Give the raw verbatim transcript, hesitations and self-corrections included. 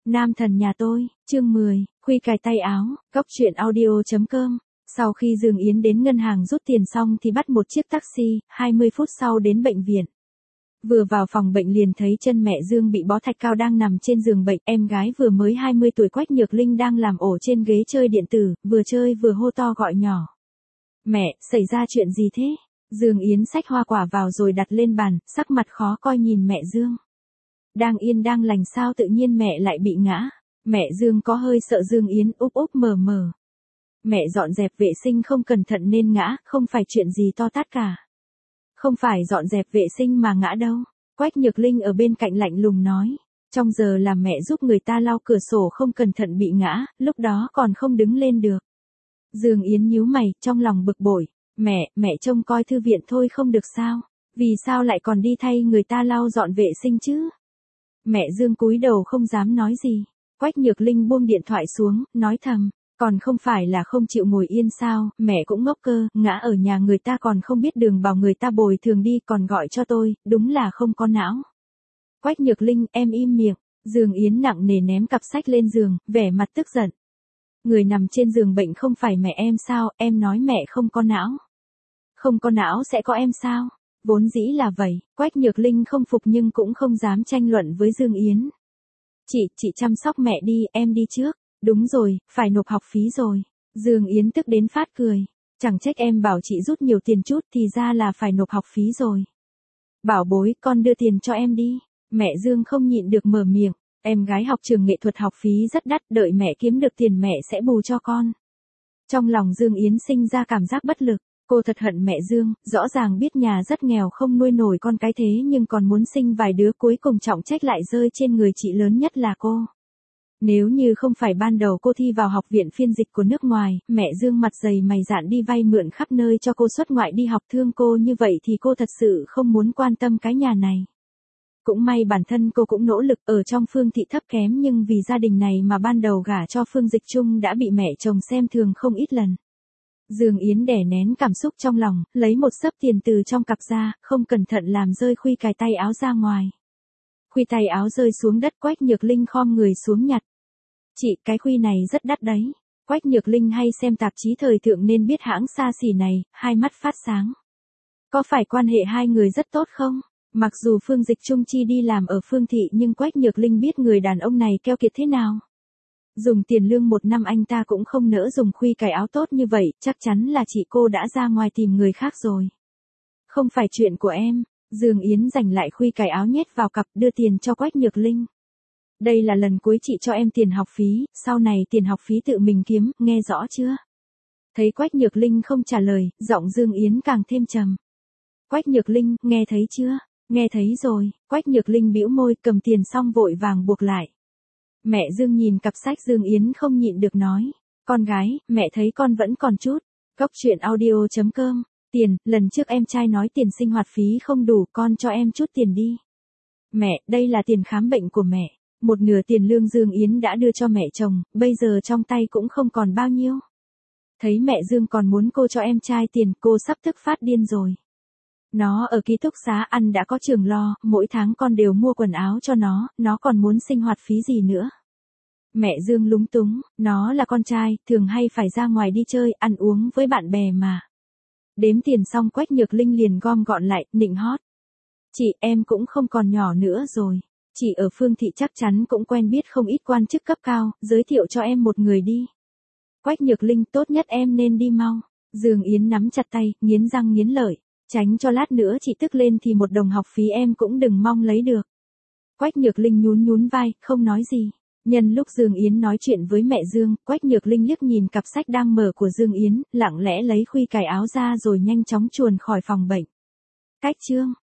Nam thần nhà tôi, chương mười, khuy cài tay áo, góc truyện audio chấm com. Sau khi Dương Yến đến ngân hàng rút tiền xong thì bắt một chiếc taxi, hai mươi phút sau đến bệnh viện. Vừa vào phòng bệnh liền thấy chân mẹ Dương bị bó thạch cao đang nằm trên giường bệnh, em gái vừa mới hai mươi tuổi Quách Nhược Linh đang làm ổ trên ghế chơi điện tử, vừa chơi vừa hô to gọi nhỏ. Mẹ, xảy ra chuyện gì thế? Dương Yến xách hoa quả vào rồi đặt lên bàn, sắc mặt khó coi nhìn mẹ Dương. Đang yên đang lành sao tự nhiên mẹ lại bị ngã. Mẹ Dương có hơi sợ Dương Yến úp úp mờ mờ. Mẹ dọn dẹp vệ sinh không cẩn thận nên ngã, không phải chuyện gì to tát cả. Không phải dọn dẹp vệ sinh mà ngã đâu. Quách Nhược Linh ở bên cạnh lạnh lùng nói. Trong giờ làm mẹ giúp người ta lau cửa sổ không cẩn thận bị ngã, lúc đó còn không đứng lên được. Dương Yến nhíu mày, trong lòng bực bội. Mẹ, mẹ trông coi thư viện thôi không được sao? Vì sao lại còn đi thay người ta lau dọn vệ sinh chứ? Mẹ Dương cúi đầu không dám nói gì. Quách Nhược Linh buông điện thoại xuống, nói thầm. Còn không phải là không chịu ngồi yên sao, mẹ cũng ngốc cơ, ngã ở nhà người ta còn không biết đường bảo người ta bồi thường đi còn gọi cho tôi, đúng là không có não. Quách Nhược Linh, em im miệng. Dương Yến nặng nề ném cặp sách lên giường, vẻ mặt tức giận. Người nằm trên giường bệnh không phải mẹ em sao, em nói mẹ không có não. Không có não sẽ có em sao? Vốn dĩ là vậy, Quách Nhược Linh không phục nhưng cũng không dám tranh luận với Dương Yến. Chị, chị chăm sóc mẹ đi, em đi trước. Đúng rồi, phải nộp học phí rồi. Dương Yến tức đến phát cười. Chẳng trách em bảo chị rút nhiều tiền chút thì ra là phải nộp học phí rồi. Bảo bối, con đưa tiền cho em đi. Mẹ Dương không nhịn được mở miệng. Em gái học trường nghệ thuật học phí rất đắt, đợi mẹ kiếm được tiền mẹ sẽ bù cho con. Trong lòng Dương Yến sinh ra cảm giác bất lực. Cô thật hận mẹ Dương, rõ ràng biết nhà rất nghèo không nuôi nổi con cái thế nhưng còn muốn sinh vài đứa cuối cùng trọng trách lại rơi trên người chị lớn nhất là cô. Nếu như không phải ban đầu cô thi vào học viện phiên dịch của nước ngoài, mẹ Dương mặt dày mày dạn đi vay mượn khắp nơi cho cô xuất ngoại đi học thương cô như vậy thì cô thật sự không muốn quan tâm cái nhà này. Cũng may bản thân cô cũng nỗ lực ở trong Phương Thị thấp kém nhưng vì gia đình này mà ban đầu gả cho Phương Dịch Trung đã bị mẹ chồng xem thường không ít lần. Dương Yến đè nén cảm xúc trong lòng, lấy một xấp tiền từ trong cặp ra, không cẩn thận làm rơi khuy cài tay áo ra ngoài. Khuy tay áo rơi xuống đất Quách Nhược Linh khom người xuống nhặt. Chị, cái khuy này rất đắt đấy. Quách Nhược Linh hay xem tạp chí thời thượng nên biết hãng xa xỉ này, hai mắt phát sáng. Có phải quan hệ hai người rất tốt không? Mặc dù Phương Dịch Trung chi đi làm ở Phương Thị nhưng Quách Nhược Linh biết người đàn ông này keo kiệt thế nào. Dùng tiền lương một năm anh ta cũng không nỡ dùng khuy cài áo tốt như vậy, chắc chắn là chị cô đã ra ngoài tìm người khác rồi. Không phải chuyện của em. Dương Yến giành lại khuy cài áo nhét vào cặp đưa tiền cho Quách Nhược Linh. Đây là lần cuối chị cho em tiền học phí, sau này tiền học phí tự mình kiếm, nghe rõ chưa? Thấy Quách Nhược Linh không trả lời, giọng Dương Yến càng thêm trầm. Quách Nhược Linh, nghe thấy chưa? Nghe thấy rồi. Quách Nhược Linh bĩu môi cầm tiền xong vội vàng buộc lại. Mẹ Dương nhìn cặp sách Dương Yến không nhịn được nói. Con gái, mẹ thấy con vẫn còn chút. Góc truyện audio chấm com. Tiền, lần trước em trai nói tiền sinh hoạt phí không đủ, con cho em chút tiền đi. Mẹ, đây là tiền khám bệnh của mẹ. Một nửa tiền lương Dương Yến đã đưa cho mẹ chồng, bây giờ trong tay cũng không còn bao nhiêu. Thấy mẹ Dương còn muốn cô cho em trai tiền, cô sắp tức phát điên rồi. Nó ở ký túc xá ăn đã có trường lo, mỗi tháng con đều mua quần áo cho nó, nó còn muốn sinh hoạt phí gì nữa. Mẹ Dương lúng túng, nó là con trai, thường hay phải ra ngoài đi chơi, ăn uống với bạn bè mà. Đếm tiền xong Quách Nhược Linh liền gom gọn lại, nịnh hót. Chị, em cũng không còn nhỏ nữa rồi. Chị ở Phương Thị chắc chắn cũng quen biết không ít quan chức cấp cao, giới thiệu cho em một người đi. Quách Nhược Linh, tốt nhất em nên đi mau. Dương Yến nắm chặt tay, nghiến răng nghiến lợi. Tránh cho lát nữa chị tức lên thì một đồng học phí em cũng đừng mong lấy được. Quách Nhược Linh nhún nhún vai, không nói gì. Nhân lúc Dương Yến nói chuyện với mẹ Dương, Quách Nhược Linh liếc nhìn cặp sách đang mở của Dương Yến, lặng lẽ lấy khuy cài áo ra rồi nhanh chóng chuồn khỏi phòng bệnh. Cách chương